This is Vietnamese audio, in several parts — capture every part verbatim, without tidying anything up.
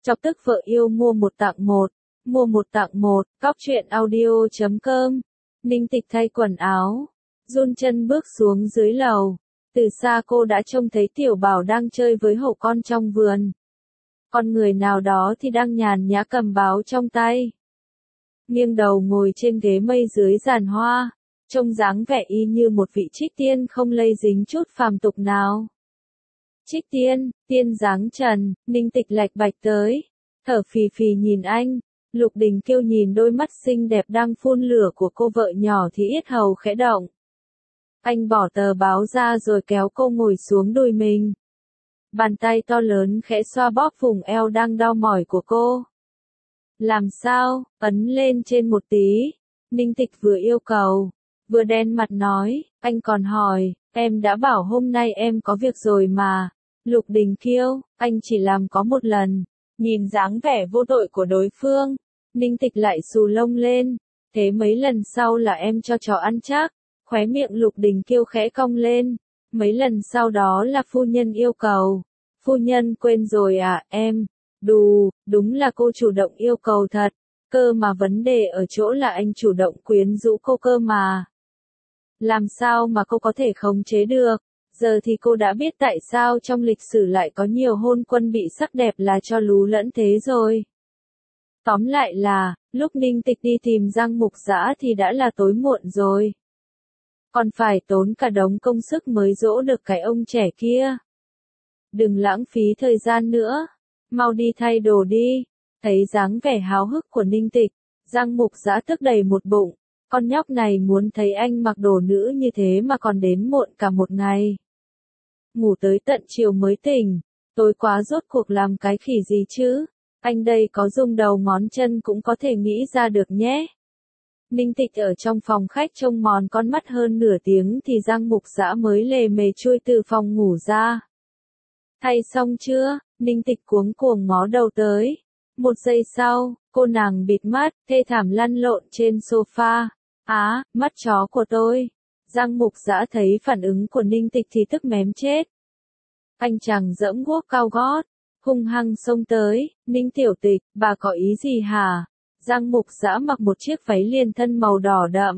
Chọc tức vợ yêu mua một tặng một, mua một tặng một, cóc truyện audio chấm com. Ninh Tịch thay quần áo, run chân bước xuống dưới lầu. Từ xa cô đã trông thấy Tiểu Bảo đang chơi với hổ con trong vườn. Con người nào đó thì đang nhàn nhã cầm báo trong tay. Nghiêng đầu ngồi trên ghế mây dưới giàn hoa, trông dáng vẻ y như một vị trích tiên không lây dính chút phàm tục nào. Trích tiên, tiên dáng trần, Ninh Tịch lạch bạch tới, thở phì phì nhìn anh. Lục Đình Kiêu nhìn đôi mắt xinh đẹp đang phun lửa của cô vợ nhỏ thì yết hầu khẽ động. Anh bỏ tờ báo ra rồi kéo cô ngồi xuống đùi mình. Bàn tay to lớn khẽ xoa bóp vùng eo đang đau mỏi của cô. Làm sao, ấn lên trên một tí. Ninh Tịch vừa yêu cầu, vừa đen mặt nói, anh còn hỏi, em đã bảo hôm nay em có việc rồi mà. Lục Đình Kiêu, anh chỉ làm có một lần. Nhìn dáng vẻ vô tội của đối phương, Ninh Tịch lại xù lông lên. Thế mấy lần sau là em cho chó ăn chắc. Khóe miệng Lục Đình Kiêu khẽ cong lên. Mấy lần sau đó là phu nhân yêu cầu. Phu nhân quên rồi à, em? Đù, đúng là cô chủ động yêu cầu thật. Cơ mà vấn đề ở chỗ là anh chủ động quyến rũ cô cơ mà. Làm sao mà cô có thể khống chế được? Giờ thì cô đã biết tại sao trong lịch sử lại có nhiều hôn quân bị sắc đẹp là cho lú lẫn thế rồi. Tóm lại là, lúc Ninh Tịch đi tìm Giang Mục Dã thì đã là tối muộn rồi. Còn phải tốn cả đống công sức mới dỗ được cái ông trẻ kia. Đừng lãng phí thời gian nữa, mau đi thay đồ đi. Thấy dáng vẻ háo hức của Ninh Tịch, Giang Mục Dã tức đầy một bụng. Con nhóc này muốn thấy anh mặc đồ nữ như thế mà còn đến muộn cả một ngày. Ngủ tới tận chiều mới tỉnh, tối quá rốt cuộc làm cái khỉ gì chứ, anh đây có dùng đầu ngón chân cũng có thể nghĩ ra được nhé. Ninh Tịch ở trong phòng khách trông mòn con mắt hơn nửa tiếng thì Giang Mục Dã mới lề mề chui từ phòng ngủ ra. Thay xong chưa? Ninh Tịch cuống cuồng ngó đầu tới. Một giây sau, cô nàng bịt mắt, thê thảm lăn lộn trên sofa. Á, mắt chó của tôi. Giang Mục Dã thấy phản ứng của Ninh Tịch thì tức mém chết. Anh chàng giẫm guốc cao gót, hung hăng xông tới. Ninh Tiểu Tịch, bà có ý gì hả? Giang Mục Dã mặc một chiếc váy liền thân màu đỏ đậm.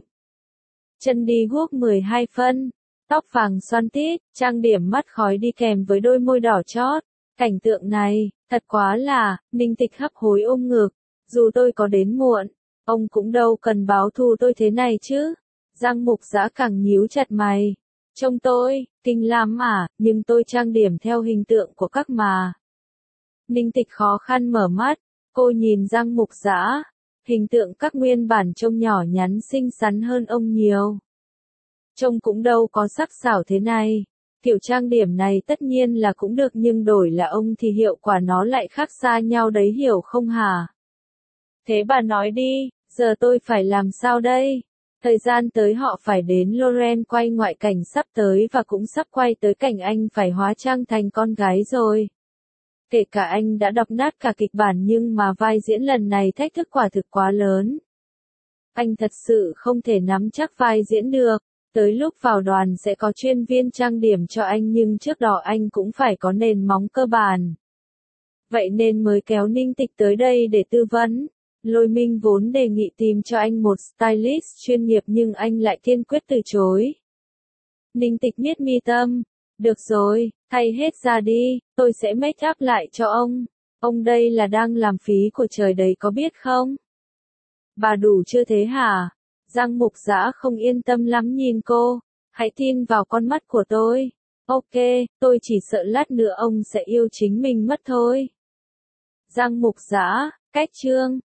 Chân đi guốc mười hai phân, tóc vàng xoăn tít, trang điểm mắt khói đi kèm với đôi môi đỏ chót. Cảnh tượng này, thật quá là, Ninh Tịch hấp hối ôm ngực. Dù tôi có đến muộn, ông cũng đâu cần báo thù tôi thế này chứ. Giang Mục Dã càng nhíu chặt mày. Trông tôi, kinh lắm à, nhưng tôi trang điểm theo hình tượng của các mà. Ninh Tịch khó khăn mở mắt, cô nhìn Giang Mục Dã. Hình tượng các nguyên bản trông nhỏ nhắn xinh xắn hơn ông nhiều. Trông cũng đâu có sắc sảo thế này. Kiểu trang điểm này tất nhiên là cũng được nhưng đổi là ông thì hiệu quả nó lại khác xa nhau đấy hiểu không hả? Thế bà nói đi, giờ tôi phải làm sao đây? Thời gian tới họ phải đến Loren quay ngoại cảnh sắp tới và cũng sắp quay tới cảnh anh phải hóa trang thành con gái rồi. Kể cả anh đã đọc nát cả kịch bản nhưng mà vai diễn lần này thách thức quả thực quá lớn. Anh thật sự không thể nắm chắc vai diễn được. Tới lúc vào đoàn sẽ có chuyên viên trang điểm cho anh nhưng trước đó anh cũng phải có nền móng cơ bản. Vậy nên mới kéo Ninh Tịch tới đây để tư vấn. Lôi Minh vốn đề nghị tìm cho anh một stylist chuyên nghiệp nhưng anh lại kiên quyết từ chối. Ninh Tịch miết mi tâm. Được rồi, thay hết ra đi, tôi sẽ make up lại cho ông. Ông đây là đang làm phí của trời đấy có biết không? Bà đủ chưa thế hả? Giang Mục Dã không yên tâm lắm nhìn cô. Hãy tin vào con mắt của tôi. Ok, tôi chỉ sợ lát nữa ông sẽ yêu chính mình mất thôi. Giang Mục Dã, cách chương.